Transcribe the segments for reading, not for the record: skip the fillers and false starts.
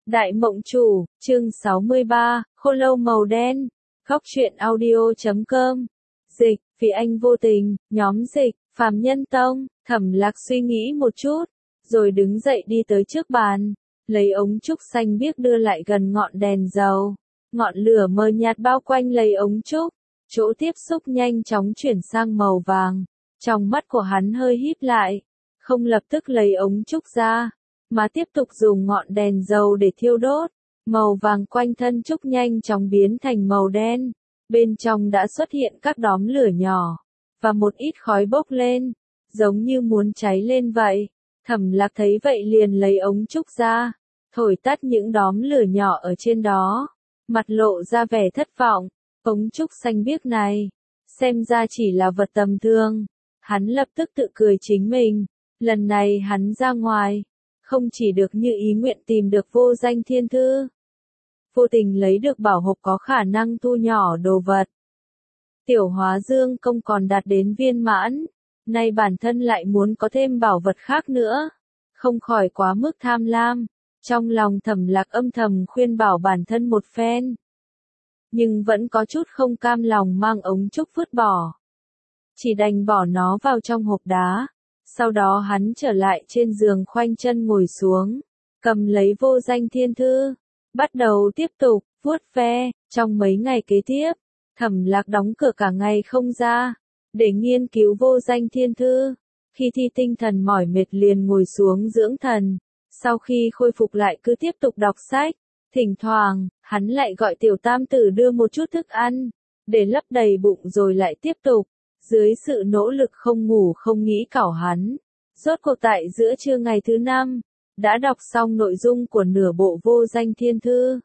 Đại Mộng Chủ, chương 63, Khô Lâu Màu Đen, Góc truyện audio.com. Dịch, vì anh vô tình, nhóm dịch, Phàm Nhân Tông. Thẩm Lạc suy nghĩ một chút, rồi đứng dậy đi tới trước bàn, lấy ống trúc xanh biếc đưa lại gần ngọn đèn dầu. Ngọn lửa mờ nhạt bao quanh lấy ống trúc, chỗ tiếp xúc nhanh chóng chuyển sang màu vàng. Trong mắt của hắn hơi híp lại, không lập tức lấy ống trúc ra, mà tiếp tục dùng ngọn đèn dầu để thiêu đốt. Màu vàng quanh thân trúc nhanh chóng biến thành màu đen, bên trong đã xuất hiện các đốm lửa nhỏ, và một ít khói bốc lên, giống như muốn cháy lên vậy. Thẩm Lạc thấy vậy liền lấy ống trúc ra, thổi tắt những đốm lửa nhỏ ở trên đó, mặt lộ ra vẻ thất vọng. Ống trúc xanh biếc này, xem ra chỉ là vật tầm thường. Hắn lập tức tự cười chính mình, lần này hắn ra ngoài, không chỉ được như ý nguyện tìm được vô danh thiên thư, vô tình lấy được bảo hộp có khả năng thu nhỏ đồ vật. Tiểu Hóa Dương công còn đạt đến viên mãn, nay bản thân lại muốn có thêm bảo vật khác nữa, không khỏi quá mức tham lam. Trong lòng Thẩm Lạc âm thầm khuyên bảo bản thân một phen, nhưng vẫn có chút không cam lòng mang ống trúc vứt bỏ, chỉ đành bỏ nó vào trong hộp đá. Sau đó hắn trở lại trên giường khoanh chân ngồi xuống, cầm lấy vô danh thiên thư, bắt đầu tiếp tục vuốt ve. Trong mấy ngày kế tiếp, Thẩm Lạc đóng cửa cả ngày không ra, để nghiên cứu vô danh thiên thư. Khi thi tinh thần mỏi mệt liền ngồi xuống dưỡng thần, sau khi khôi phục lại cứ tiếp tục đọc sách. Thỉnh thoảng, hắn lại gọi Tiểu Tam Tử đưa một chút thức ăn, để lấp đầy bụng rồi lại tiếp tục. Dưới sự nỗ lực không ngủ không nghĩ cảo hắn, rốt cuộc tại giữa trưa ngày thứ 5, đã đọc xong nội dung của nửa bộ vô danh thiên thư.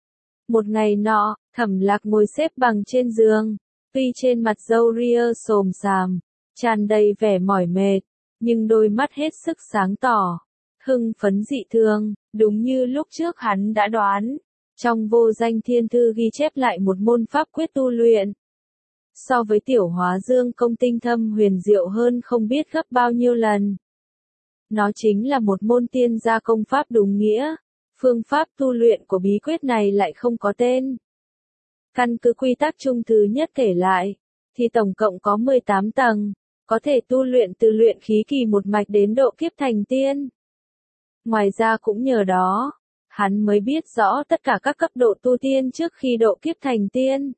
Một ngày nọ, Thẩm Lạc ngồi xếp bằng trên giường, tuy trên mặt râu ria xồm xàm, tràn đầy vẻ mỏi mệt, nhưng đôi mắt hết sức sáng tỏ, hưng phấn dị thường, đúng như lúc trước hắn đã đoán. Trong vô danh thiên thư ghi chép lại một môn pháp quyết tu luyện, so với Tiểu Hóa Dương công tinh thâm huyền diệu hơn không biết gấp bao nhiêu lần. Nó chính là một môn tiên gia công pháp đúng nghĩa. Phương pháp tu luyện của bí quyết này lại không có tên. Căn cứ quy tắc chung thứ nhất kể lại, thì tổng cộng có 18 tầng, có thể tu luyện từ luyện khí kỳ một mạch đến độ kiếp thành tiên. Ngoài ra cũng nhờ đó, hắn mới biết rõ tất cả các cấp độ tu tiên trước khi độ kiếp thành tiên.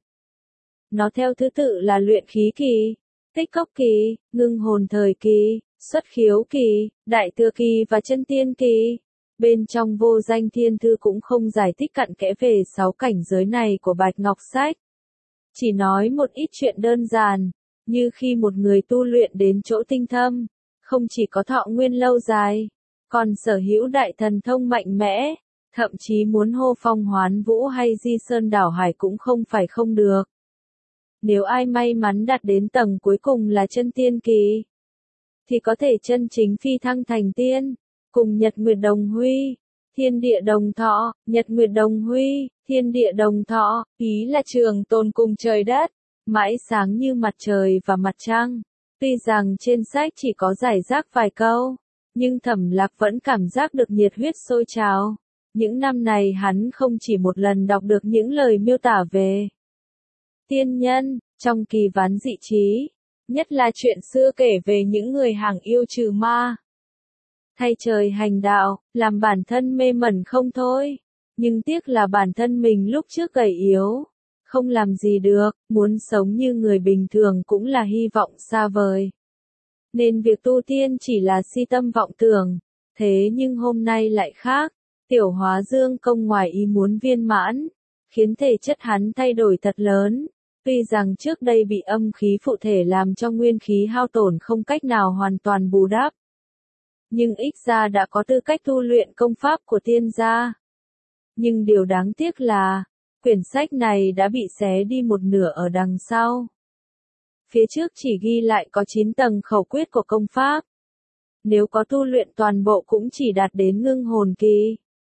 Nó theo thứ tự là luyện khí kỳ, tích cốc kỳ, ngưng hồn thời kỳ, xuất khiếu kỳ, đại thừa kỳ và chân tiên kỳ. Bên trong vô danh thiên thư cũng không giải thích cặn kẽ về 6 cảnh giới này của Bạch Ngọc Sách. Chỉ nói một ít chuyện đơn giản, như khi một người tu luyện đến chỗ tinh thâm, không chỉ có thọ nguyên lâu dài, còn sở hữu đại thần thông mạnh mẽ, thậm chí muốn hô phong hoán vũ hay di sơn đảo hải cũng không phải không được. Nếu ai may mắn đạt đến tầng cuối cùng là chân tiên kỳ, thì có thể chân chính phi thăng thành tiên, cùng Nhật Nguyệt đồng huy, thiên địa đồng thọ. Nhật Nguyệt đồng huy, thiên địa đồng thọ, ý là trường tồn cùng trời đất, mãi sáng như mặt trời và mặt trăng. Tuy rằng trên sách chỉ có giải rác vài câu, nhưng Thẩm Lạc vẫn cảm giác được nhiệt huyết sôi trào. Những năm này hắn không chỉ một lần đọc được những lời miêu tả về tiên nhân, trong kỳ ván dị trí, nhất là chuyện xưa kể về những người hàng yêu trừ ma, thay trời hành đạo, làm bản thân mê mẩn không thôi. Nhưng tiếc là bản thân mình lúc trước gầy yếu, không làm gì được, muốn sống như người bình thường cũng là hy vọng xa vời. Nên việc tu tiên chỉ là si tâm vọng tưởng. Thế nhưng hôm nay lại khác, Tiểu Hóa Dương công ngoài ý muốn viên mãn, khiến thể chất hắn thay đổi thật lớn. Tuy rằng trước đây bị âm khí phụ thể làm cho nguyên khí hao tổn không cách nào hoàn toàn bù đắp, nhưng ít ra đã có tư cách tu luyện công pháp của tiên gia. Nhưng điều đáng tiếc là, quyển sách này đã bị xé đi một nửa ở đằng sau. Phía trước chỉ ghi lại có 9 tầng khẩu quyết của công pháp. Nếu có tu luyện toàn bộ cũng chỉ đạt đến ngưng hồn kỳ.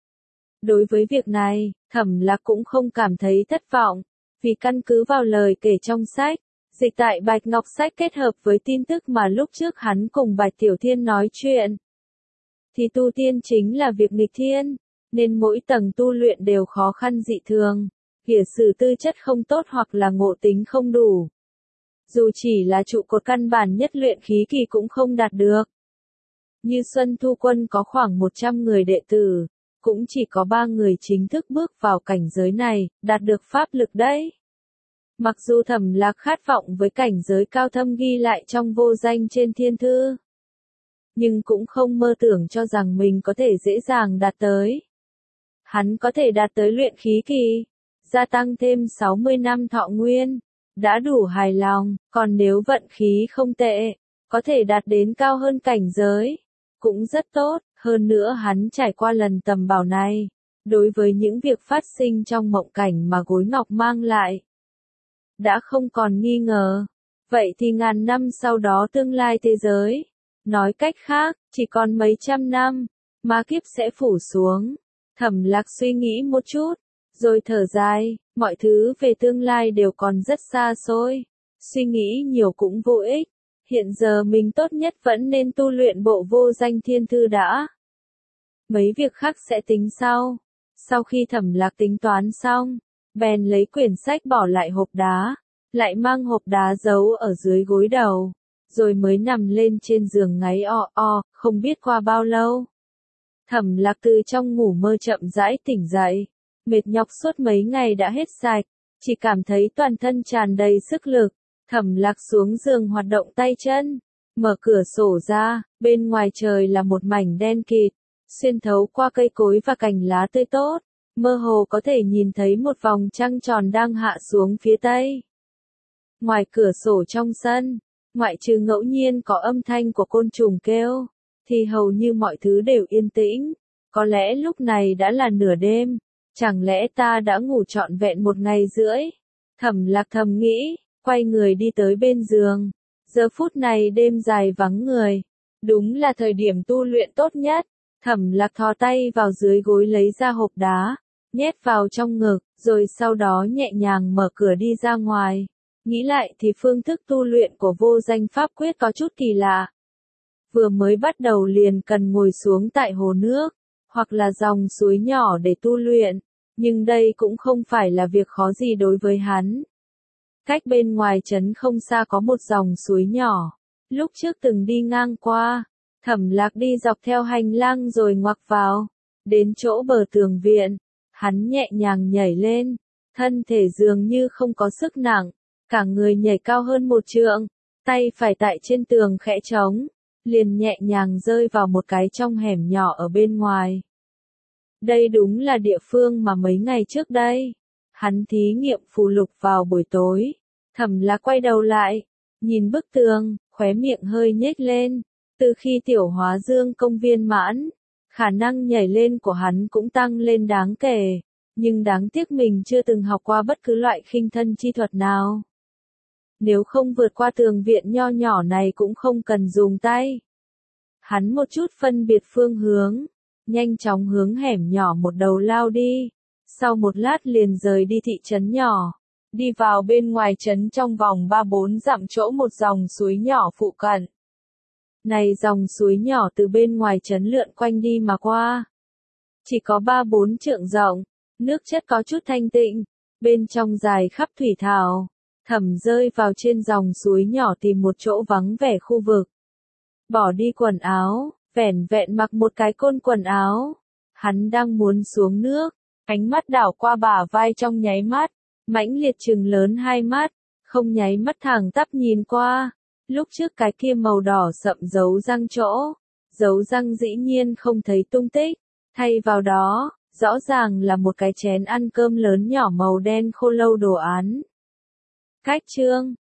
Đối với việc này, Thẩm Lạc cũng không cảm thấy thất vọng, vì căn cứ vào lời kể trong sách, dịch tại Bạch Ngọc Sách kết hợp với tin tức mà lúc trước hắn cùng Bạch Tiểu Thiên nói chuyện, thì tu tiên chính là việc nghịch thiên. nên mỗi tầng tu luyện đều khó khăn dị thường, kìa sử tư chất không tốt hoặc là ngộ tính không đủ. Dù chỉ là trụ cột căn bản nhất luyện khí kỳ cũng không đạt được. Như Xuân Thu Quân có khoảng 100 người đệ tử, cũng chỉ có 3 người chính thức bước vào cảnh giới này, đạt được pháp lực đấy. Mặc dù Thẩm Lạc khát vọng với cảnh giới cao thâm ghi lại trong vô danh trên thiên thư, nhưng cũng không mơ tưởng cho rằng mình có thể dễ dàng đạt tới. Hắn có thể đạt tới luyện khí kỳ, gia tăng thêm 60 năm thọ nguyên, đã đủ hài lòng, còn nếu vận khí không tệ, có thể đạt đến cao hơn cảnh giới, cũng rất tốt, hơn nữa hắn trải qua lần tầm bảo này, đối với những việc phát sinh trong mộng cảnh mà gối ngọc mang lại, đã không còn nghi ngờ. Vậy thì ngàn năm sau đó tương lai thế giới, nói cách khác, chỉ còn mấy trăm năm, ma kiếp sẽ phủ xuống. Thẩm Lạc suy nghĩ một chút, rồi thở dài, mọi thứ về tương lai đều còn rất xa xôi, suy nghĩ nhiều cũng vô ích, hiện giờ mình tốt nhất vẫn nên tu luyện bộ vô danh thiên thư đã. Mấy việc khác sẽ tính sau. Sau khi Thẩm Lạc tính toán xong, bèn lấy quyển sách bỏ lại hộp đá, lại mang hộp đá giấu ở dưới gối đầu, rồi mới nằm lên trên giường ngáy không biết qua bao lâu. Thẩm Lạc từ trong ngủ mơ chậm rãi tỉnh dậy, mệt nhọc suốt mấy ngày đã hết sạch, chỉ cảm thấy toàn thân tràn đầy sức lực. Thẩm Lạc xuống giường hoạt động tay chân, mở cửa sổ ra, bên ngoài trời là một mảnh đen kịt, xuyên thấu qua cây cối và cành lá tươi tốt, mơ hồ có thể nhìn thấy một vòng trăng tròn đang hạ xuống phía tây. Ngoài cửa sổ trong sân, ngoại trừ ngẫu nhiên có âm thanh của côn trùng kêu, thì hầu như mọi thứ đều yên tĩnh. Có lẽ lúc này đã là nửa đêm, chẳng lẽ ta đã ngủ trọn vẹn 1 ngày rưỡi? Thẩm Lạc thầm nghĩ, quay người đi tới bên giường. Giờ phút này đêm dài vắng người, đúng là thời điểm tu luyện tốt nhất. Thẩm Lạc thò tay vào dưới gối lấy ra hộp đá, nhét vào trong ngực, rồi sau đó nhẹ nhàng mở cửa đi ra ngoài. Nghĩ lại thì phương thức tu luyện của vô danh pháp quyết có chút kỳ lạ. Vừa mới bắt đầu liền cần ngồi xuống tại hồ nước, hoặc là dòng suối nhỏ để tu luyện, nhưng đây cũng không phải là việc khó gì đối với hắn. Cách bên ngoài trấn không xa có một dòng suối nhỏ, lúc trước từng đi ngang qua, Thẩm Lạc đi dọc theo hành lang rồi ngoặc vào, đến chỗ bờ tường viện, hắn nhẹ nhàng nhảy lên, thân thể dường như không có sức nặng, cả người nhảy cao hơn 1 trượng, tay phải tại trên tường khẽ trống, liền nhẹ nhàng rơi vào một cái trong hẻm nhỏ ở bên ngoài. Đây đúng là địa phương mà mấy ngày trước đây, hắn thí nghiệm phù lục vào buổi tối. Thẩm Lạc quay đầu lại, nhìn bức tường, khóe miệng hơi nhếch lên. Từ khi tiểu hóa dương công viên mãn, khả năng nhảy lên của hắn cũng tăng lên đáng kể, nhưng đáng tiếc mình chưa từng học qua bất cứ loại khinh thân chi thuật nào. Nếu không vượt qua tường viện nho nhỏ này cũng không cần dùng tay. Hắn một chút phân biệt phương hướng, nhanh chóng hướng hẻm nhỏ một đầu lao đi, sau một lát liền rời đi thị trấn nhỏ, đi vào bên ngoài trấn trong vòng 3-4 dặm chỗ một dòng suối nhỏ phụ cận. Này dòng suối nhỏ từ bên ngoài trấn lượn quanh đi mà qua. Chỉ có 3-4 trượng rộng, nước chất có chút thanh tịnh, bên trong dài khắp thủy thảo. Thẩm rơi vào trên dòng suối nhỏ tìm một chỗ vắng vẻ khu vực. Bỏ đi quần áo, vẻn vẹn mặc một cái côn quần áo. Hắn đang muốn xuống nước, ánh mắt đảo qua bả vai trong nháy mắt, mãnh liệt trừng lớn hai mắt, không nháy mắt thẳng tắp nhìn qua. Lúc trước cái kia màu đỏ sậm dấu răng chỗ, dấu răng dĩ nhiên không thấy tung tích, thay vào đó, rõ ràng là một cái chén ăn cơm lớn nhỏ màu đen khô lâu đồ án. Cách chương